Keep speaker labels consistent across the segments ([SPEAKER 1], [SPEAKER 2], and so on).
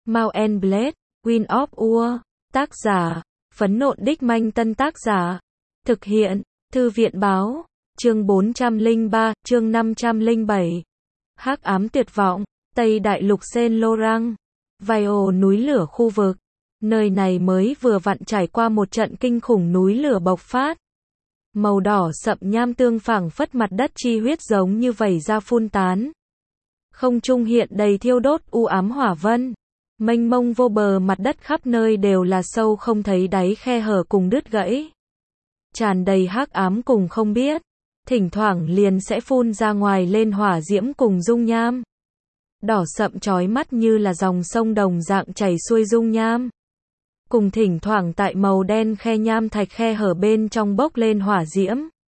[SPEAKER 1] Mount and Blade, Wind of War, tác giả, Phấn Nộn Đích Manh Tân tác giả, thực hiện, Thư viện báo, chương 403, chương 507. Hắc ám tuyệt vọng, Tây Đại lục Saint Laurent, Vaio núi lửa khu vực. Nơi này mới vừa vặn trải qua một trận kinh khủng núi lửa bộc phát. Màu đỏ sậm nham tương phảng phất mặt đất chi huyết giống như vẩy ra phun tán. Không trung hiện đầy thiêu đốt u ám hỏa vân. Mênh mông vô bờ mặt đất khắp nơi đều là sâu không thấy đáy khe hở cùng đứt gãy. Tràn đầy hắc ám cùng không biết. Thỉnh thoảng liền sẽ phun ra ngoài lên hỏa diễm cùng dung nham. Đỏ sậm chói mắt như là dòng sông đồng dạng chảy xuôi dung nham. Cùng thỉnh thoảng tại màu đen khe nham thạch khe hở bên trong bốc lên hỏa diễm.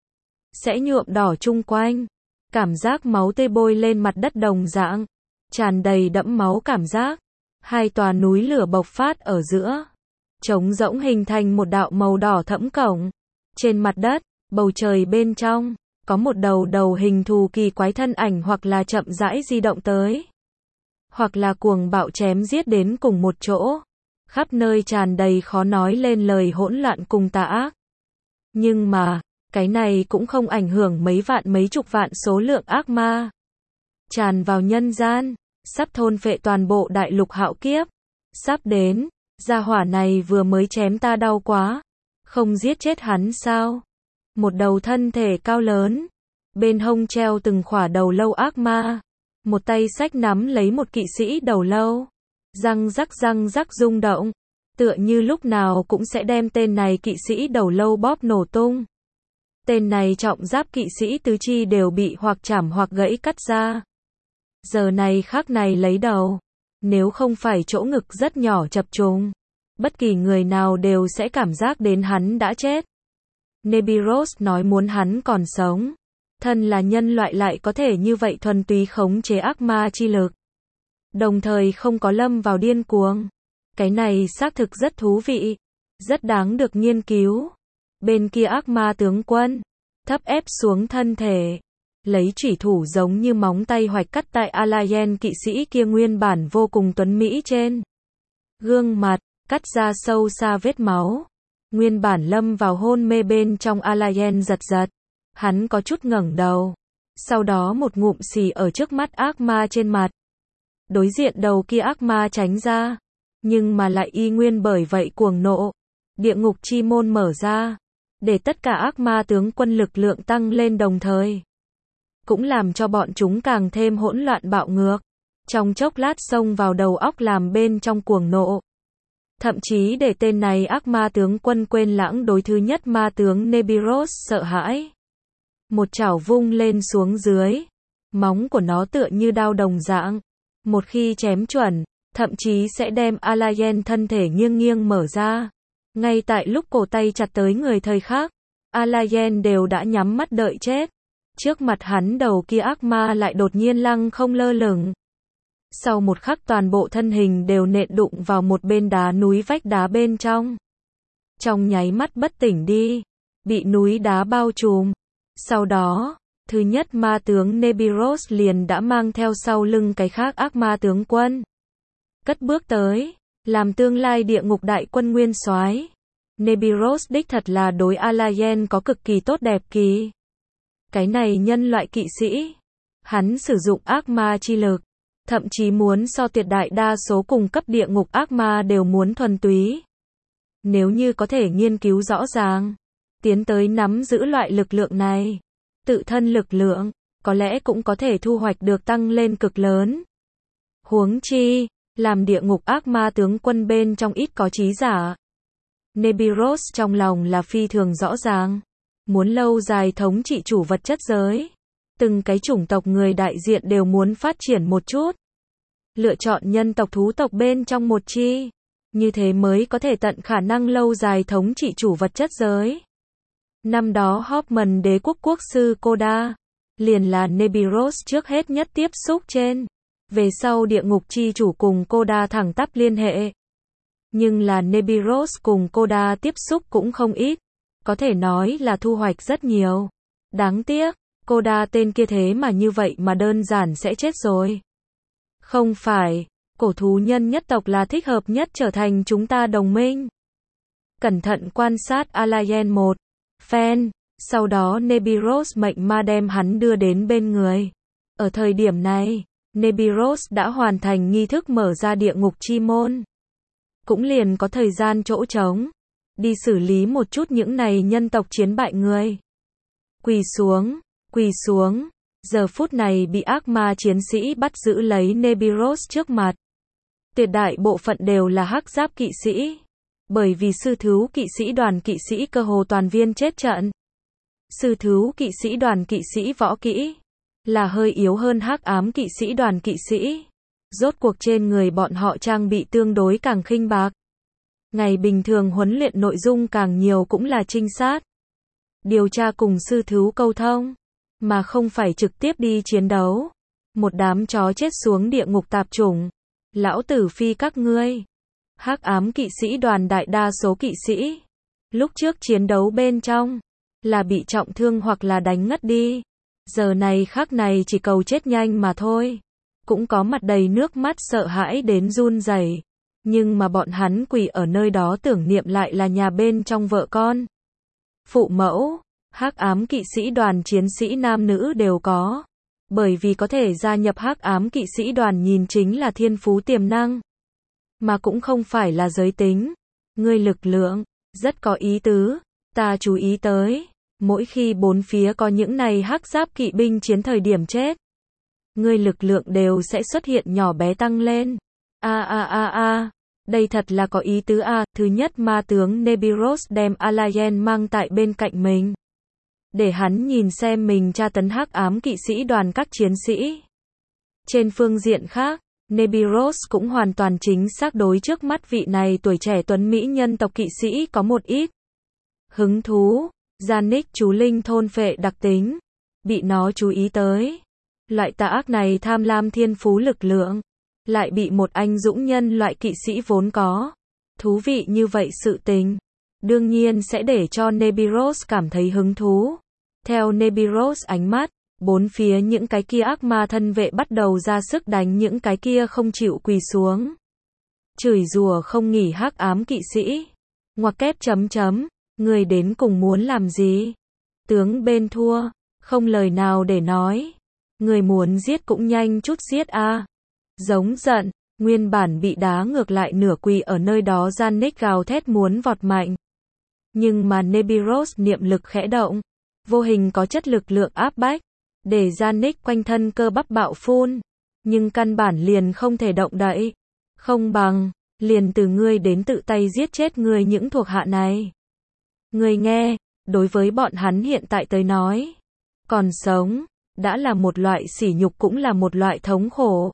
[SPEAKER 1] Sẽ nhuộm đỏ chung quanh. Cảm giác máu tươi bôi lên mặt đất đồng dạng. Tràn đầy đẫm máu cảm giác. Hai tòa núi lửa bộc phát ở giữa. Trống rỗng hình thành một đạo màu đỏ thẫm cổng. Trên mặt đất, bầu trời bên trong, có một đầu hình thù kỳ quái thân ảnh hoặc là chậm rãi di động tới. Hoặc là cuồng bạo chém giết đến cùng một chỗ. Khắp nơi tràn đầy khó nói lên lời hỗn loạn cùng tà ác. Nhưng mà, cái này cũng không ảnh hưởng mấy vạn mấy chục vạn số lượng ác ma. Tràn vào nhân gian, sắp thôn phệ toàn bộ đại lục hạo kiếp. Sắp đến, gia hỏa này vừa mới chém ta đau quá. Không giết chết hắn sao? Một đầu thân thể cao lớn. Bên hông treo từng khỏa đầu lâu ác ma. Một tay xách nắm lấy một kỵ sĩ đầu lâu. Răng rắc rung động. Tựa như lúc nào cũng sẽ đem tên này kỵ sĩ đầu lâu bóp nổ tung. Tên này trọng giáp kỵ sĩ tứ chi đều bị hoặc chảm hoặc gãy cắt ra. Giờ này khắc này lấy đầu. Nếu không phải chỗ ngực rất nhỏ chập trùng. Bất kỳ người nào đều sẽ cảm giác đến hắn đã chết. Nebiros nói muốn hắn còn sống. Thân là nhân loại lại có thể như vậy thuần túy khống chế ác ma chi lực. Đồng thời không có lâm vào điên cuồng. Cái này xác thực rất thú vị. Rất đáng được nghiên cứu. Bên kia ác ma tướng quân. Thấp ép xuống thân thể. Lấy chủy thủ giống như móng tay hoạch cắt tại Alayen kỵ sĩ kia nguyên bản vô cùng tuấn mỹ trên. Gương mặt. Cắt ra sâu xa vết máu. Nguyên bản lâm vào hôn mê bên trong Alayen giật. Hắn có chút ngẩng đầu. Sau đó một ngụm xì ở trước mắt ác ma trên mặt. Đối diện đầu kia ác ma tránh ra. Nhưng mà lại y nguyên bởi vậy cuồng nộ. Địa ngục chi môn mở ra. Để tất cả ác ma tướng quân lực lượng tăng lên đồng thời. Cũng làm cho bọn chúng càng thêm hỗn loạn bạo ngược. Trong chốc lát xông vào đầu óc làm bên trong cuồng nộ. Thậm chí để tên này ác ma tướng quân quên lãng đối thứ nhất ma tướng Nebiros sợ hãi. Một chảo vung lên xuống dưới. Móng của nó tựa như đao đồng dạng. Một khi chém chuẩn, thậm chí sẽ đem Alayen thân thể nghiêng mở ra. Ngay tại lúc cổ tay chặt tới người thời khắc, Alayen đều đã nhắm mắt đợi chết. Trước mặt hắn đầu kia ác ma lại đột nhiên lăng không lơ lửng. Sau một khắc toàn bộ thân hình đều nện đụng vào một bên đá núi vách đá bên trong. Trong nháy mắt bất tỉnh đi, bị núi đá bao trùm. Sau đó, thứ nhất ma tướng Nebiros liền đã mang theo sau lưng cái khác ác ma tướng quân. Cất bước tới, làm tương lai địa ngục đại quân nguyên soái. Nebiros đích thật là đối Alayen có cực kỳ tốt đẹp kỳ. Cái này nhân loại kỵ sĩ, hắn sử dụng ác ma chi lực. Thậm chí muốn so tuyệt đại đa số cùng cấp địa ngục ác ma đều muốn thuần túy. Nếu như có thể nghiên cứu rõ ràng, tiến tới nắm giữ loại lực lượng này, tự thân lực lượng, có lẽ cũng có thể thu hoạch được tăng lên cực lớn. Huống chi, làm địa ngục ác ma tướng quân bên trong ít có trí giả. Nebiros trong lòng là phi thường rõ ràng, muốn lâu dài thống trị chủ vật chất giới. Từng cái chủng tộc người đại diện đều muốn phát triển một chút. Lựa chọn nhân tộc thú tộc bên trong một chi. Như thế mới có thể tận khả năng lâu dài thống trị chủ vật chất giới. Năm đó Hoffman đế quốc quốc sư Koda. Liền là Nebiros trước hết nhất tiếp xúc trên. Về sau địa ngục chi chủ cùng Koda thẳng tắp liên hệ. Nhưng là Nebiros cùng Koda tiếp xúc cũng không ít. Có thể nói là thu hoạch rất nhiều. Đáng tiếc. Koda tên kia thế mà như vậy mà đơn giản sẽ chết rồi. Không phải, Cổ thú nhân nhất tộc là thích hợp nhất trở thành chúng ta đồng minh. Cẩn thận quan sát Alien một phen, sau đó Nebiros mệnh ma đem hắn đưa đến bên người. Ở thời điểm này, Nebiros đã hoàn thành nghi thức mở ra địa ngục chi môn. Cũng liền có thời gian chỗ trống, đi xử lý một chút những này nhân tộc chiến bại người. Quỳ xuống, giờ phút này bị ác ma chiến sĩ bắt giữ lấy Nebiros trước mặt. Tuyệt đại bộ phận đều là hắc giáp kỵ sĩ. Bởi vì sư thú kỵ sĩ đoàn kỵ sĩ cơ hồ toàn viên chết trận. Sư thú kỵ sĩ đoàn kỵ sĩ võ kỹ là hơi yếu hơn hắc ám kỵ sĩ đoàn kỵ sĩ. Rốt cuộc trên người bọn họ trang bị tương đối càng khinh bạc. Ngày bình thường huấn luyện nội dung càng nhiều cũng là trinh sát, điều tra cùng sư thú câu thông, mà không phải trực tiếp đi chiến đấu. Một đám chó chết xuống địa ngục tạp chủng. Lão tử phi các ngươi. Hắc ám kỵ sĩ đoàn đại đa số kỵ sĩ lúc trước chiến đấu bên trong là bị trọng thương hoặc là đánh ngất đi. Giờ này khắc này chỉ cầu chết nhanh mà thôi. Cũng có mặt đầy nước mắt sợ hãi đến run rẩy, nhưng mà bọn hắn quỳ ở nơi đó tưởng niệm lại là nhà bên trong vợ con, phụ mẫu. Hắc ám kỵ sĩ đoàn chiến sĩ nam nữ đều có, bởi vì có thể gia nhập hắc ám kỵ sĩ đoàn nhìn chính là thiên phú tiềm năng, mà cũng không phải là giới tính. Ngươi lực lượng rất có ý tứ, ta chú ý tới, mỗi khi bốn phía có những này hắc giáp kỵ binh chiến thời điểm chết, ngươi lực lượng đều sẽ xuất hiện nhỏ bé tăng lên. Đây thật là có ý tứ a. Thứ nhất, ma tướng Nebiros đem Alien mang tại bên cạnh mình, để hắn nhìn xem mình tra tấn hắc ám kỵ sĩ đoàn các chiến sĩ. Trên phương diện khác, Nebiros cũng hoàn toàn chính xác đối trước mắt vị này tuổi trẻ tuấn mỹ nhân tộc kỵ sĩ có một ít hứng thú. Janik chú linh thôn phệ đặc tính, bị nó chú ý tới. Loại tà ác này tham lam thiên phú lực lượng, lại bị một anh dũng nhân loại kỵ sĩ vốn có. Thú vị như vậy sự tình, đương nhiên sẽ để cho Nebiros cảm thấy hứng thú. Theo Nebiros ánh mắt, bốn phía những cái kia ác ma thân vệ bắt đầu ra sức đánh những cái kia không chịu quỳ xuống, chửi rủa không nghỉ hắc ám kỵ sĩ. Ngoặc kép chấm chấm, người đến cùng muốn làm gì? Tướng bên thua, không lời nào để nói. Người muốn giết cũng nhanh chút giết a. Giống giận, nguyên bản bị đá ngược lại nửa quỳ ở nơi đó Janik gào thét muốn vọt mạnh. Nhưng mà Nebiros niệm lực khẽ động, vô hình có chất lực lượng áp bách, để Janik quanh thân cơ bắp bạo phun, nhưng căn bản liền không thể động đậy. Không bằng, liền từ ngươi đến tự tay giết chết ngươi những thuộc hạ này. Ngươi nghe, đối với bọn hắn hiện tại tới nói, còn sống, đã là một loại sỉ nhục cũng là một loại thống khổ.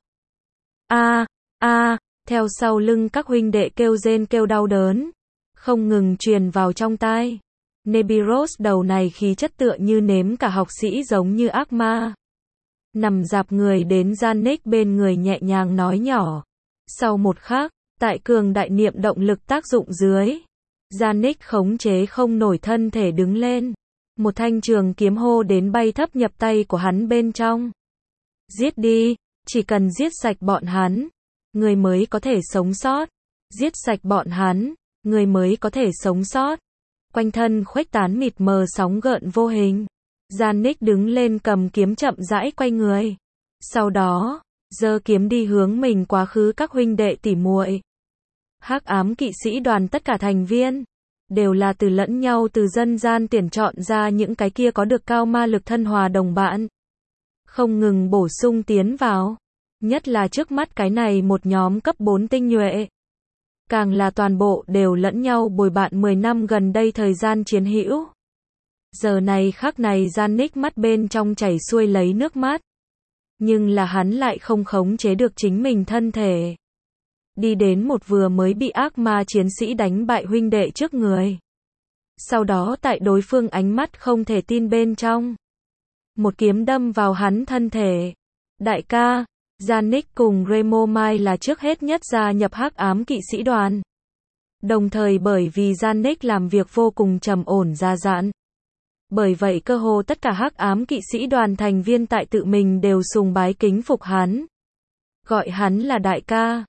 [SPEAKER 1] Theo sau lưng các huynh đệ kêu rên kêu đau đớn, không ngừng truyền vào trong tai. Nebiros đầu này khí chất tựa như nếm cả học sĩ giống như ác ma. Nằm dạp người đến Janik bên người nhẹ nhàng nói nhỏ. Sau một khắc, tại cường đại niệm động lực tác dụng dưới, Janik khống chế không nổi thân thể đứng lên. Một thanh trường kiếm hô đến bay thấp nhập tay của hắn bên trong. Giết đi, chỉ cần giết sạch bọn hắn, người mới có thể sống sót. Giết sạch bọn hắn, người mới có thể sống sót. Quanh thân khuếch tán mịt mờ sóng gợn vô hình. Janik đứng lên cầm kiếm chậm rãi quay người. Sau đó, giơ kiếm đi hướng mình quá khứ các huynh đệ tỉ muội. Hắc ám kỵ sĩ đoàn tất cả thành viên đều là từ lẫn nhau từ dân gian tuyển chọn ra những cái kia có được cao ma lực thân hòa đồng bạn, không ngừng bổ sung tiến vào. Nhất là trước mắt cái này một nhóm cấp 4 tinh nhuệ, càng là toàn bộ đều lẫn nhau bồi bạn 10 năm gần đây thời gian chiến hữu. Giờ này khắc này Janik mắt bên trong chảy xuôi lấy nước mắt, nhưng là hắn lại không khống chế được chính mình thân thể. Đi đến một vừa mới bị ác ma chiến sĩ đánh bại huynh đệ trước người. Sau đó tại đối phương ánh mắt không thể tin bên trong, một kiếm đâm vào hắn thân thể. Đại ca, Janik cùng Remo Mai là trước hết nhất gia nhập hắc ám kỵ sĩ đoàn. Đồng thời bởi vì Janik làm việc vô cùng trầm ổn gia dạn, bởi vậy cơ hồ tất cả hắc ám kỵ sĩ đoàn thành viên tại tự mình đều sùng bái kính phục hắn, gọi hắn là đại ca.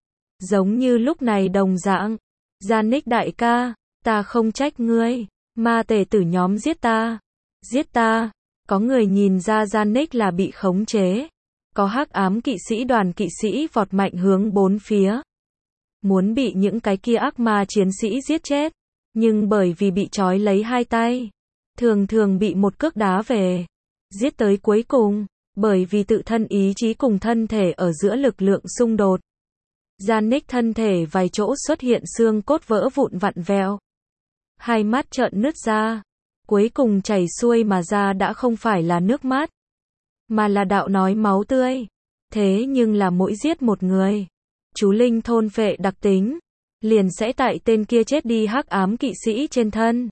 [SPEAKER 1] Giống như lúc này đồng dạng. Janik đại ca, ta không trách ngươi. Ma tề tử nhóm giết ta. Giết ta. Có người nhìn ra Janik là bị khống chế. Có hắc ám kỵ sĩ đoàn kỵ sĩ vọt mạnh hướng bốn phía. Muốn bị những cái kia ác ma chiến sĩ giết chết. Nhưng bởi vì bị trói lấy hai tay. Thường thường bị một cước đá về. Giết tới cuối cùng. Bởi vì tự thân ý chí cùng thân thể ở giữa lực lượng xung đột. Janik thân thể vài chỗ xuất hiện xương cốt vỡ vụn vặn vẹo. Hai mắt trợn nứt ra. Cuối cùng chảy xuôi mà ra đã không phải là nước mắt. Mà là đạo nói máu tươi. Thế nhưng là mỗi giết một người. Chú linh thôn phệ đặc tính. Liền sẽ tại tên kia chết đi hắc ám kỵ sĩ trên thân.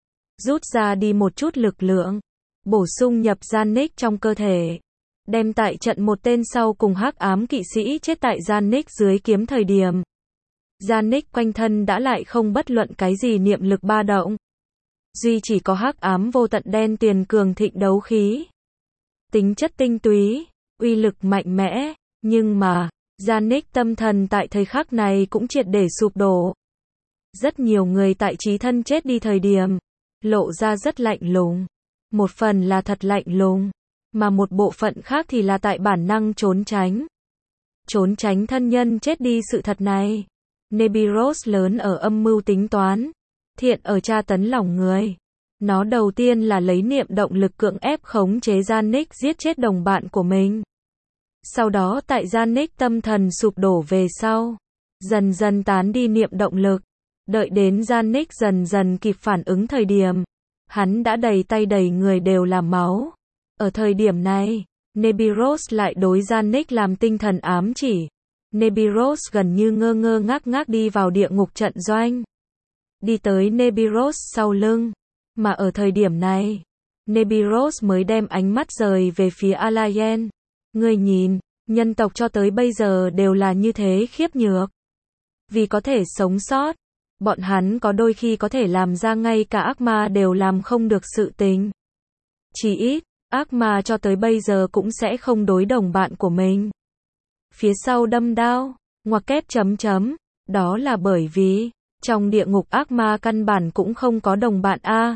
[SPEAKER 1] Rút ra đi một chút lực lượng. Bổ sung nhập Janik trong cơ thể. Đem tại trận một tên sau cùng hắc ám kỵ sĩ chết tại Janik dưới kiếm thời điểm. Janik quanh thân đã lại không bất luận cái gì niệm lực ba động. Duy chỉ có hắc ám vô tận đen tiền cường thịnh đấu khí. Tính chất tinh túy, uy lực mạnh mẽ, nhưng mà, Janik tâm thần tại thời khắc này cũng triệt để sụp đổ. Rất nhiều người tại chí thân chết đi thời điểm, lộ ra rất lạnh lùng. Một phần là thật lạnh lùng, mà một bộ phận khác thì là tại bản năng trốn tránh. Trốn tránh thân nhân chết đi sự thật này. Nebiros lớn ở âm mưu tính toán, thiện ở tra tấn lòng người. Nó đầu tiên là lấy niệm động lực cưỡng ép khống chế Janik giết chết đồng bạn của mình. Sau đó tại Janik tâm thần sụp đổ về sau, dần dần tán đi niệm động lực. Đợi đến Janik dần dần kịp phản ứng thời điểm, hắn đã đầy tay đầy người đều là máu. Ở thời điểm này, Nebiros lại đối Janik làm tinh thần ám chỉ. Nebiros gần như ngơ ngơ ngác đi vào địa ngục trận doanh. Đi tới Nebiros sau lưng. Mà ở thời điểm này, Nebiros mới đem ánh mắt rời về phía Alayen. Ngươi nhìn, nhân tộc cho tới bây giờ đều là như thế khiếp nhược. Vì có thể sống sót, bọn hắn có đôi khi có thể làm ra ngay cả ác ma đều làm không được sự tình. Chỉ ít, ác ma cho tới bây giờ cũng sẽ không đối đồng bạn của mình. Phía sau đâm đao, ngoặc kép chấm chấm, đó là bởi vì, trong địa ngục ác ma căn bản cũng không có đồng bạn a.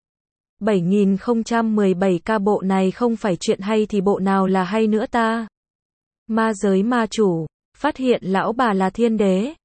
[SPEAKER 1] 7017 ca bộ này không phải chuyện hay thì bộ nào là hay nữa ta. Ma giới ma chủ, phát hiện lão bà là thiên đế.